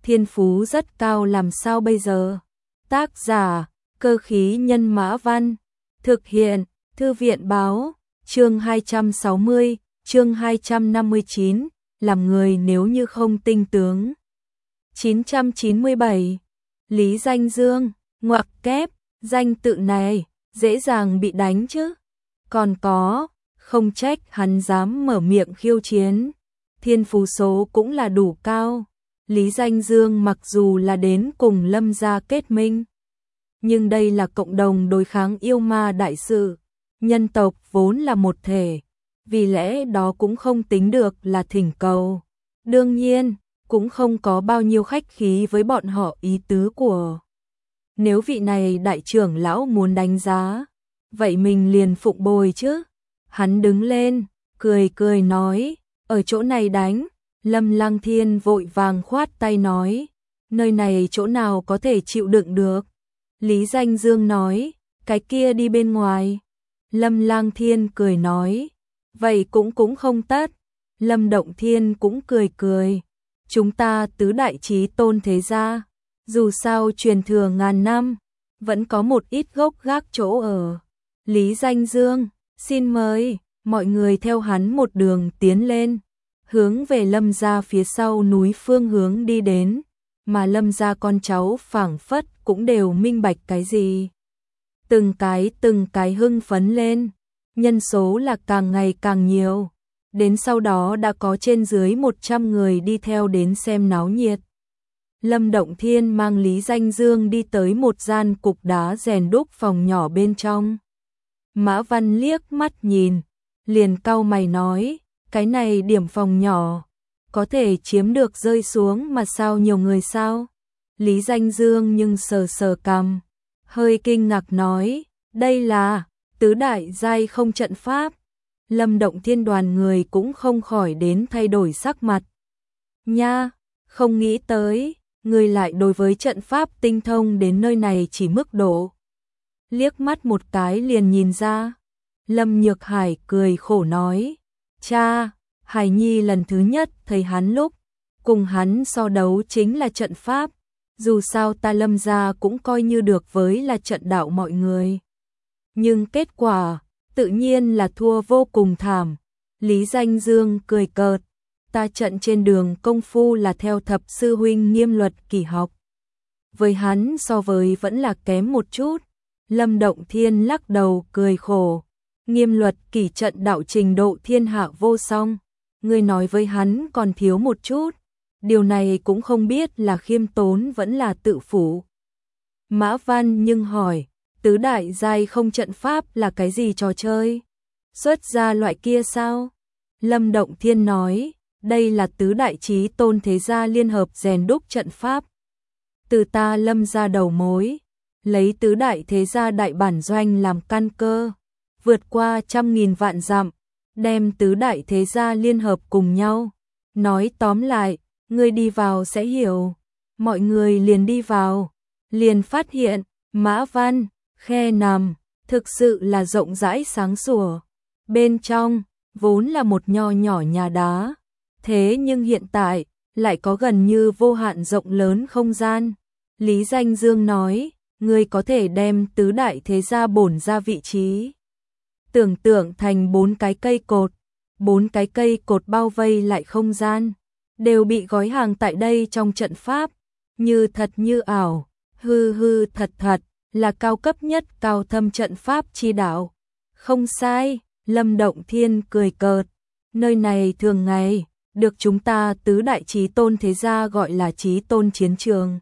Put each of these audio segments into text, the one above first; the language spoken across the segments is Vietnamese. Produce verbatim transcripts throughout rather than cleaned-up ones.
thiên phú rất cao làm sao bây giờ? Tác giả, Cơ khí nhân Mã Văn. Thực hiện, Thư viện báo, chương hai trăm sáu mươi, chương hai trăm năm mươi chín, làm người nếu như không tinh tướng. chín trăm chín mươi bảy, Lý Danh Dương, ngoặc kép, danh tự này, dễ dàng bị đánh chứ. Còn có, không trách hắn dám mở miệng khiêu chiến. Thiên phú số cũng là đủ cao. Lý Danh Dương mặc dù là đến cùng Lâm gia kết minh, nhưng đây là cộng đồng đối kháng yêu ma đại sự. Nhân tộc vốn là một thể, vì lẽ đó cũng không tính được là thỉnh cầu. Đương nhiên, cũng không có bao nhiêu khách khí với bọn họ ý tứ của. Nếu vị này đại trưởng lão muốn đánh giá, vậy mình liền phụng bồi chứ. Hắn đứng lên, cười cười nói, ở chỗ này đánh. Lâm Lăng Thiên vội vàng khoát tay nói, nơi này chỗ nào có thể chịu đựng được. Lý Danh Dương nói, cái kia đi bên ngoài. Lâm Lăng Thiên cười nói, vậy cũng cũng không tất. Lâm Động Thiên cũng cười cười, chúng ta tứ đại chí tôn thế gia, dù sao truyền thừa ngàn năm, vẫn có một ít gốc gác chỗ ở. Lý Danh Dương, xin mời, mọi người theo hắn một đường tiến lên, hướng về Lâm gia phía sau núi phương hướng đi đến, mà Lâm gia con cháu phảng phất cũng đều minh bạch cái gì. Từng cái từng cái hưng phấn lên, nhân số là càng ngày càng nhiều, đến sau đó đã có trên dưới một trăm người đi theo đến xem náo nhiệt. Lâm Động Thiên mang Lý Danh Dương đi tới một gian cục đá rèn đúc phòng nhỏ bên trong. Mã Văn liếc mắt nhìn, liền cau mày nói, cái này điểm phòng nhỏ, có thể chiếm được rơi xuống mà sao nhiều người sao? Lý Danh Dương nhưng sờ sờ cằm, hơi kinh ngạc nói, đây là tứ đại giai không trận pháp. Lâm Động Thiên đoàn người cũng không khỏi đến thay đổi sắc mặt. Nha, không nghĩ tới, người lại đối với trận pháp tinh thông đến nơi này chỉ mức độ. Liếc mắt một cái liền nhìn ra. Lâm Nhược Hải cười khổ nói, cha, Hải Nhi lần thứ nhất thấy hắn lúc, cùng hắn so đấu chính là trận pháp, dù sao ta Lâm gia cũng coi như được với là trận đạo mọi người. Nhưng kết quả, tự nhiên là thua vô cùng thảm. Lý Danh Dương cười cợt, ta trận trên đường công phu là theo thập sư huynh Nghiêm Luật Kỷ học. Với hắn so với vẫn là kém một chút. Lâm Động Thiên lắc đầu cười khổ, Nghiêm Luật Kỷ trận đạo trình độ thiên hạ vô song, người nói với hắn còn thiếu một chút, điều này cũng không biết là khiêm tốn vẫn là tự phủ. Mã Văn nhưng hỏi, tứ đại giai không trận pháp là cái gì trò chơi? Xuất ra loại kia sao? Lâm Động Thiên nói, đây là tứ đại chí tôn thế gia liên hợp rèn đúc trận pháp. Từ ta Lâm gia đầu mối, lấy tứ đại thế gia đại bản doanh làm căn cơ, vượt qua trăm nghìn vạn dặm, đem tứ đại thế gia liên hợp cùng nhau. Nói tóm lại, ngươi đi vào sẽ hiểu. Mọi người liền đi vào, liền phát hiện, Mã Văn, khe nằm, thực sự là rộng rãi sáng sủa. Bên trong, vốn là một nho nhỏ nhà đá, thế nhưng hiện tại, lại có gần như vô hạn rộng lớn không gian. Lý Danh Dương nói, ngươi có thể đem tứ đại thế gia bổn ra vị trí. Tưởng tượng thành bốn cái cây cột, bốn cái cây cột bao vây lại không gian, đều bị gói hàng tại đây trong trận pháp, như thật như ảo, hư hư thật thật, là cao cấp nhất cao thâm trận pháp chi đạo. Không sai, Lâm Động Thiên cười cợt, nơi này thường ngày, được chúng ta tứ đại chí tôn thế gia gọi là chí tôn chiến trường.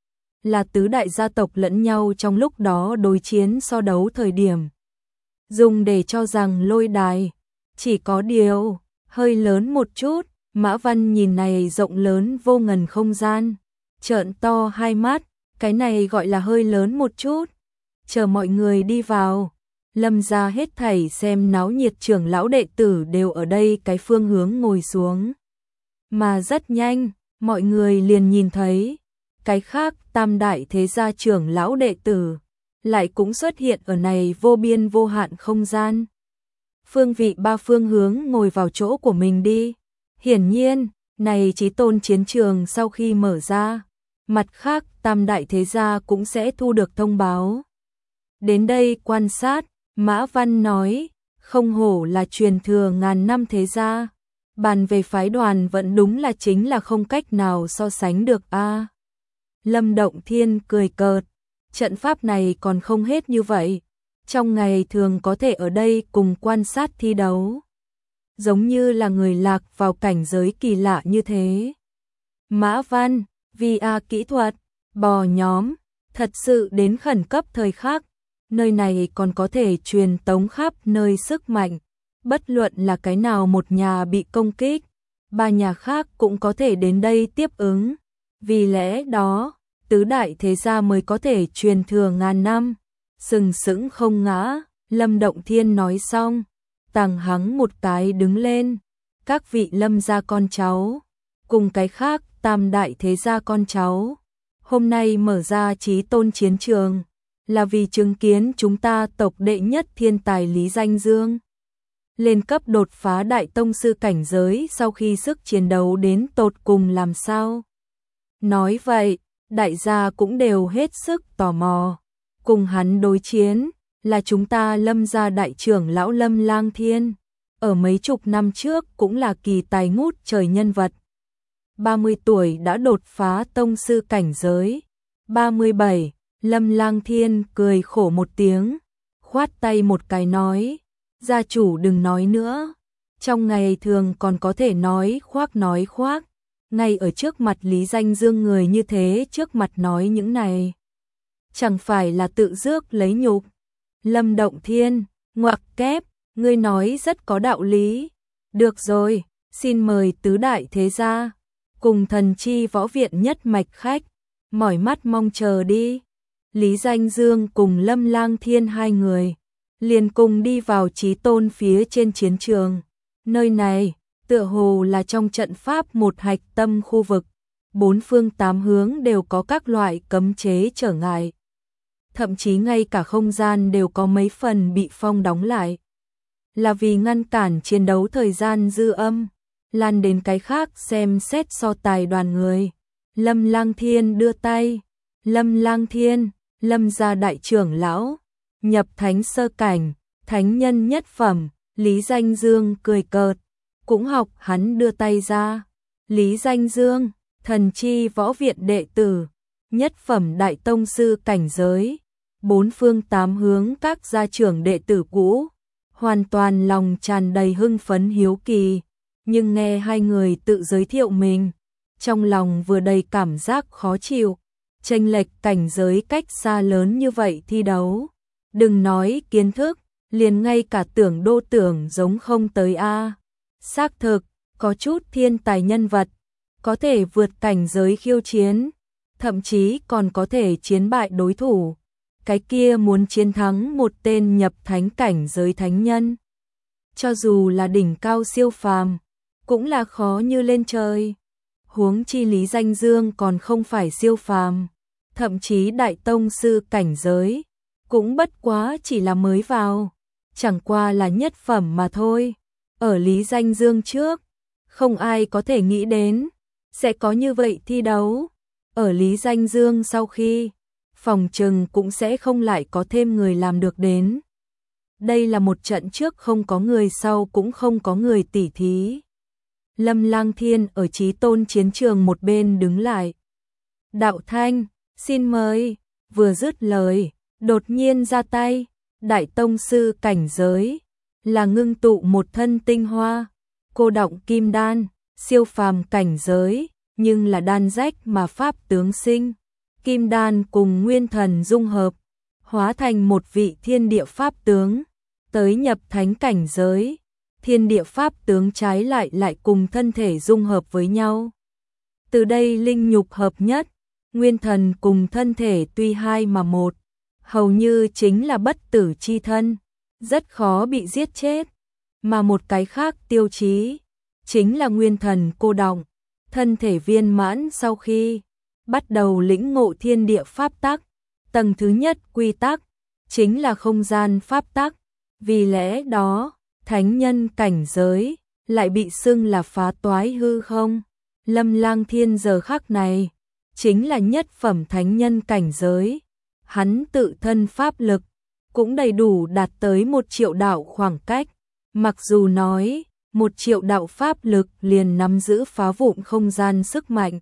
Là tứ đại gia tộc lẫn nhau trong lúc đó đối chiến so đấu thời điểm. Dùng để cho rằng lôi đài, chỉ có điều, hơi lớn một chút. Mã Văn nhìn này rộng lớn vô ngần không gian, trợn to hai mắt, cái này gọi là hơi lớn một chút. Chờ mọi người đi vào, Lâm gia hết thảy xem náo nhiệt trưởng lão đệ tử đều ở đây cái phương hướng ngồi xuống. Mà rất nhanh, mọi người liền nhìn thấy, cái khác tam đại thế gia trưởng lão đệ tử, lại cũng xuất hiện ở này vô biên vô hạn không gian. Phương vị ba phương hướng ngồi vào chỗ của mình đi. Hiển nhiên, này chí tôn chiến trường sau khi mở ra, Mặt khác, tam đại thế gia cũng sẽ thu được thông báo. Đến đây quan sát, Mã Văn nói, không hổ là truyền thừa ngàn năm thế gia. Bàn về phái đoàn vẫn đúng là chính là không cách nào so sánh được a. À, Lâm Động Thiên cười cợt, trận pháp này còn không hết như vậy. Trong ngày thường có thể ở đây cùng quan sát thi đấu. Giống như là người lạc vào cảnh giới kỳ lạ như thế. Mã Văn, vê rờ kỹ thuật, bò nhóm, thật sự đến khẩn cấp thời khắc. Nơi này còn có thể truyền tống khắp nơi sức mạnh. Bất luận là cái nào một nhà bị công kích, ba nhà khác cũng có thể đến đây tiếp ứng. Vì lẽ đó, tứ đại thế gia mới có thể truyền thừa ngàn năm, sừng sững không ngã. Lâm Động Thiên nói xong, tàng hắng một cái đứng lên. Các vị Lâm gia con cháu, cùng cái khác tam đại thế gia con cháu, hôm nay mở ra Chí Tôn chiến trường, là vì chứng kiến chúng ta tộc đệ nhất thiên tài Lý Danh Dương lên cấp đột phá đại tông sư cảnh giới sau khi sức chiến đấu đến tột cùng làm sao. Nói vậy, đại gia cũng đều hết sức tò mò. Cùng hắn đối chiến là chúng ta Lâm gia đại trưởng lão Lâm Lang Thiên, ở mấy chục năm trước cũng là kỳ tài ngút trời nhân vật. ba mươi tuổi đã đột phá tông sư cảnh giới. ba mươi bảy, Lâm Lang Thiên cười khổ một tiếng, khoát tay một cái nói, gia chủ đừng nói nữa. Trong ngày thường còn có thể nói khoác nói khoác, ngay ở trước mặt Lý Danh Dương người như thế trước mặt nói những này, chẳng phải là tự rước lấy nhục. Lâm Động Thiên, ngoặc kép, ngươi nói rất có đạo lý. Được rồi, xin mời tứ đại thế gia, cùng Thần Chi Võ Viện nhất mạch khách, mỏi mắt mong chờ đi. Lý Danh Dương cùng Lâm Lang Thiên hai người liền cùng đi vào Chí Tôn phía trên chiến trường. Nơi này tựa hồ là trong trận pháp một hạch tâm khu vực, bốn phương tám hướng đều có các loại cấm chế trở ngại. Thậm chí ngay cả không gian đều có mấy phần bị phong đóng lại, là vì ngăn cản chiến đấu thời gian dư âm lan đến cái khác xem xét so tài đoàn người. Lâm Lang Thiên đưa tay, Lâm Lang Thiên, Lâm gia đại trưởng lão, nhập thánh sơ cảnh, thánh nhân nhất phẩm. Lý Danh Dương cười cợt, cũng học hắn đưa tay ra. Lý Danh Dương, Thần Chi Võ Viện đệ tử, nhất phẩm đại tông sư cảnh giới, bốn phương tám hướng các gia trưởng đệ tử cũ, hoàn toàn lòng tràn đầy hưng phấn hiếu kỳ, nhưng nghe hai người tự giới thiệu mình, trong lòng vừa đầy cảm giác khó chịu. Chênh lệch cảnh giới cách xa lớn như vậy thi đấu, đừng nói kiến thức, liền ngay cả tưởng đô tưởng giống không tới a. Xác thực, có chút thiên tài nhân vật, có thể vượt cảnh giới khiêu chiến, thậm chí còn có thể chiến bại đối thủ. Cái kia muốn chiến thắng một tên nhập thánh cảnh giới thánh nhân, cho dù là đỉnh cao siêu phàm, cũng là khó như lên trời. Huống chi Lý Danh Dương còn không phải siêu phàm, thậm chí đại tông sư cảnh giới, cũng bất quá chỉ là mới vào, chẳng qua là nhất phẩm mà thôi. Ở Lý Danh Dương trước, không ai có thể nghĩ đến sẽ có như vậy thi đấu. Ở Lý Danh Dương sau khi, phòng trừng cũng sẽ không lại có thêm người làm được đến. Đây là một trận trước không có người, sau cũng không có người tỉ thí. Lâm Lang Thiên ở Chí Tôn chiến trường một bên đứng lại. Đạo Thanh, xin mời. Vừa dứt lời, đột nhiên ra tay, đại tông sư cảnh giới, là ngưng tụ một thân tinh hoa, cô động kim đan, siêu phàm cảnh giới, nhưng là đan rách mà pháp tướng sinh. Kim đan cùng nguyên thần dung hợp, hóa thành một vị thiên địa pháp tướng, tới nhập thánh cảnh giới. Thiên địa pháp tướng trái lại lại cùng thân thể dung hợp với nhau. Từ đây linh nhục hợp nhất, nguyên thần cùng thân thể tuy hai mà một, hầu như chính là bất tử chi thân, rất khó bị giết chết. Mà một cái khác tiêu chí, chính là nguyên thần cô động, thân thể viên mãn sau khi bắt đầu lĩnh ngộ thiên địa pháp tắc. Tầng thứ nhất quy tắc, chính là không gian pháp tắc, vì lẽ đó, thánh nhân cảnh giới lại bị xưng là phá toái hư không. Lâm Lang Thiên giờ khắc này chính là nhất phẩm thánh nhân cảnh giới. Hắn tự thân pháp lực cũng đầy đủ đạt tới một triệu đạo khoảng cách. Mặc dù nói, một triệu đạo pháp lực liền nắm giữ phá vụn không gian sức mạnh.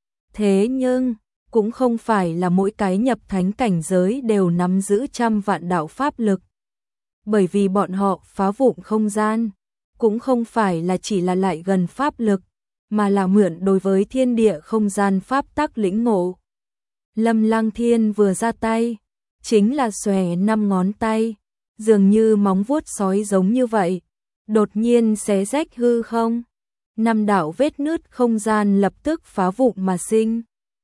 Thế nhưng, cũng không phải là mỗi cái nhập thánh cảnh giới đều nắm giữ trăm vạn đạo pháp lực. Bởi vì bọn họ phá vụn không gian, cũng không phải là chỉ là lại gần pháp lực, mà là mượn đối với thiên địa không gian pháp tắc lĩnh ngộ. Lâm Lang Thiên vừa ra tay, chính là xòe năm ngón tay, dường như móng vuốt sói giống như vậy, đột nhiên xé rách hư không. Năm đạo vết nứt không gian lập tức phá vụn mà sinh.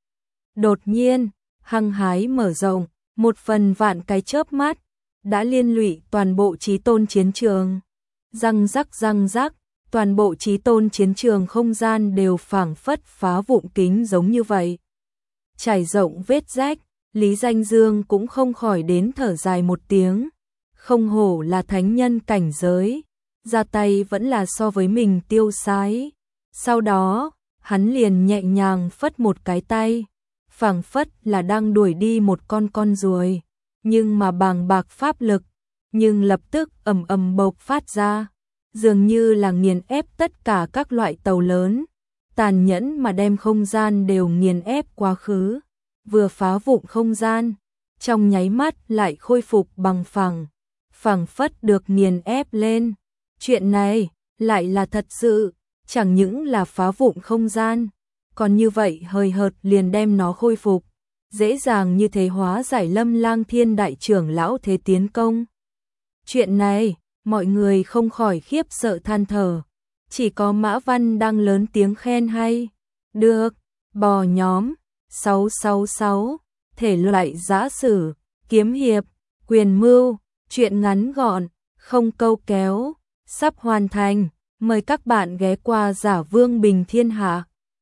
Đột nhiên, hăng hái mở rộng, một phần vạn cái chớp mắt, đã liên lụy toàn bộ chí tôn chiến trường. Răng rắc răng rắc, toàn bộ chí tôn chiến trường không gian đều phảng phất phá vụn kính giống như vậy. Trải rộng vết rách, Lý Danh Dương cũng không khỏi đến thở dài một tiếng. Không hổ là thánh nhân cảnh giới, ra tay vẫn là so với mình tiêu sái. Sau đó, hắn liền nhẹ nhàng phất một cái tay, phảng phất là đang đuổi đi một con con ruồi, nhưng mà bàng bạc pháp lực, nhưng lập tức ầm ầm bộc phát ra, dường như là nghiền ép tất cả các loại tàu lớn, tàn nhẫn mà đem không gian đều nghiền ép quá khứ, vừa phá vụn không gian, trong nháy mắt lại khôi phục bằng phẳng, phảng phất được nghiền ép lên. Chuyện này lại là thật sự, chẳng những là phá vụn không gian, còn như vậy hời hợt liền đem nó khôi phục, dễ dàng như thế hóa giải Lâm Lang Thiên đại trưởng lão thế tiến công. Chuyện này, mọi người không khỏi khiếp sợ than thở, chỉ có Mã Văn đang lớn tiếng khen hay. Được, bò nhóm, sáu sáu sáu, thể loại giã sử, kiếm hiệp, quyền mưu, chuyện ngắn gọn, không câu kéo, sắp hoàn thành, mời các bạn ghé qua Giả Vương Bình Thiên Hạ.